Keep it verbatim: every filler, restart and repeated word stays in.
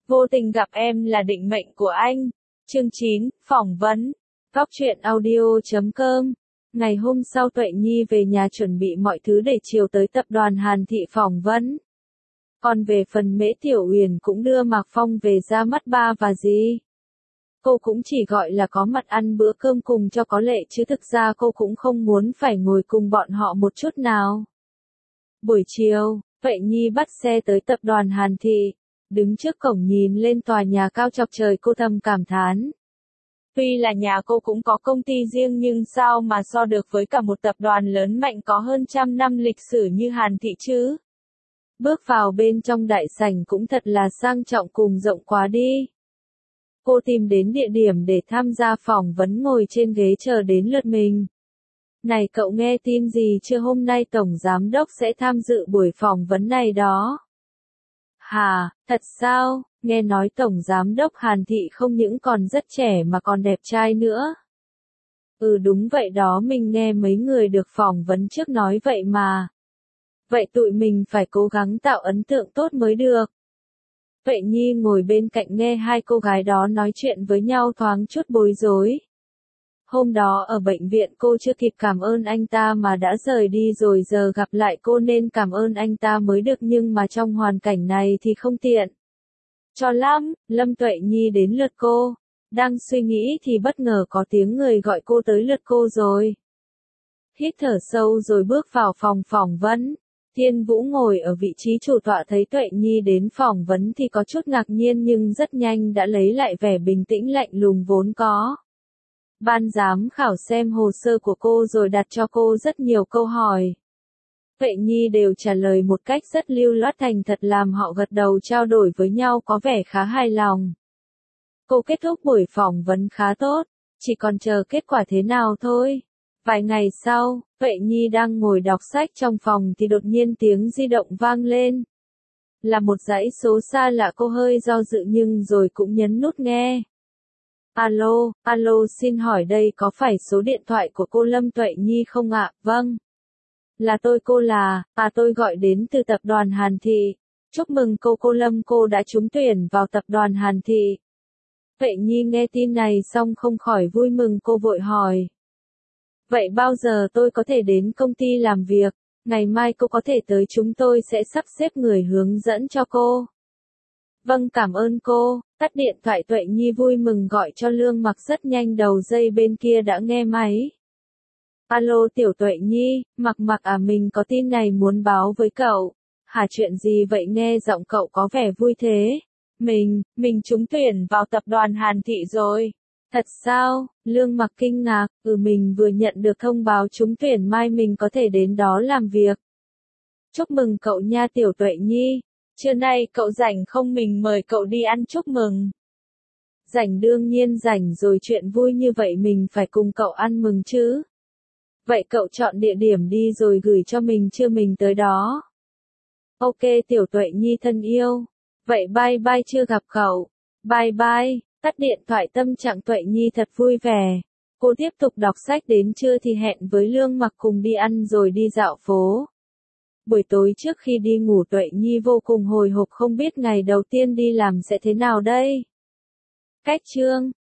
Vô tình gặp em là định mệnh của anh. Chương chín, phỏng vấn. Góc truyện audio chấm com. Ngày hôm sau Tuệ Nhi về nhà chuẩn bị mọi thứ để chiều tới tập đoàn Hàn Thị phỏng vấn. Còn về phần Mễ Tiểu Uyển cũng đưa Mạc Phong về ra mắt ba và dì. Cô cũng chỉ gọi là có mặt ăn bữa cơm cùng cho có lệ chứ thực ra cô cũng không muốn phải ngồi cùng bọn họ một chút nào. Buổi chiều, Tuệ Nhi bắt xe tới tập đoàn Hàn Thị. Đứng trước cổng nhìn lên tòa nhà cao chọc trời cô thầm cảm thán. Tuy là nhà cô cũng có công ty riêng nhưng sao mà so được với cả một tập đoàn lớn mạnh có hơn trăm năm lịch sử như Hàn Thị chứ. Bước vào bên trong đại sảnh cũng thật là sang trọng cùng rộng quá đi. Cô tìm đến địa điểm để tham gia phỏng vấn ngồi trên ghế chờ đến lượt mình. Này cậu nghe tin gì chưa, hôm nay Tổng Giám Đốc sẽ tham dự buổi phỏng vấn này đó. Hà, thật sao, nghe nói Tổng Giám Đốc Hàn Thị không những còn rất trẻ mà còn đẹp trai nữa. Ừ đúng vậy đó, mình nghe mấy người được phỏng vấn trước nói vậy mà. Vậy tụi mình phải cố gắng tạo ấn tượng tốt mới được. Tuệ Nhi ngồi bên cạnh nghe hai cô gái đó nói chuyện với nhau thoáng chút bối rối. Hôm đó ở bệnh viện cô chưa kịp cảm ơn anh ta mà đã rời đi rồi, giờ gặp lại cô nên cảm ơn anh ta mới được, nhưng mà trong hoàn cảnh này thì không tiện. Cho lắm, Lâm Tuệ Nhi đến lượt cô. Đang suy nghĩ thì bất ngờ có tiếng người gọi cô tới lượt cô rồi. Hít thở sâu rồi bước vào phòng phỏng vấn. Thiên Vũ ngồi ở vị trí chủ tọa thấy Tuệ Nhi đến phỏng vấn thì có chút ngạc nhiên nhưng rất nhanh đã lấy lại vẻ bình tĩnh lạnh lùng vốn có. Ban giám khảo xem hồ sơ của cô rồi đặt cho cô rất nhiều câu hỏi. Tuệ Nhi đều trả lời một cách rất lưu loát thành thật làm họ gật đầu trao đổi với nhau có vẻ khá hài lòng. Cô kết thúc buổi phỏng vấn khá tốt, chỉ còn chờ kết quả thế nào thôi. Vài ngày sau, Tuệ Nhi đang ngồi đọc sách trong phòng thì đột nhiên tiếng di động vang lên. Là một dãy số xa lạ, cô hơi do dự nhưng rồi cũng nhấn nút nghe. Alo, alo xin hỏi đây có phải số điện thoại của cô Lâm Tuệ Nhi không ạ? Vâng. Là tôi, cô là, à tôi gọi đến từ tập đoàn Hàn Thị. Chúc mừng cô cô Lâm, cô đã trúng tuyển vào tập đoàn Hàn Thị. Tuệ Nhi nghe tin này xong không khỏi vui mừng, cô vội hỏi. Vậy bao giờ tôi có thể đến công ty làm việc? Ngày mai cô có thể tới, chúng tôi sẽ sắp xếp người hướng dẫn cho cô. Vâng, cảm ơn cô. Tắt điện thoại, Tuệ Nhi vui mừng gọi cho Lương Mặc, rất nhanh đầu dây bên kia đã nghe máy. Alo Tiểu Tuệ Nhi, Mặc Mặc à, mình có tin này muốn báo với cậu. Hả, chuyện gì vậy, nghe giọng cậu có vẻ vui thế. Mình, mình trúng tuyển vào tập đoàn Hàn Thị rồi. Thật sao? Lương Mặc kinh ngạc, ừ mình vừa nhận được thông báo trúng tuyển, mai mình có thể đến đó làm việc. Chúc mừng cậu nha Tiểu Tuệ Nhi. Trưa nay cậu rảnh không, mình mời cậu đi ăn chúc mừng. Rảnh, đương nhiên rảnh rồi, chuyện vui như vậy mình phải cùng cậu ăn mừng chứ. Vậy cậu chọn địa điểm đi rồi gửi cho mình chưa, mình tới đó. Ok Tiểu Tuệ Nhi thân yêu. Vậy bye bye, chưa gặp cậu. Bye bye. Tắt điện thoại, tâm trạng Tuệ Nhi thật vui vẻ. Cô tiếp tục đọc sách, đến trưa thì hẹn với Lương Mặc cùng đi ăn rồi đi dạo phố. Buổi tối trước khi đi ngủ Tuệ Nhi vô cùng hồi hộp không biết ngày đầu tiên đi làm sẽ thế nào đây. Cách chương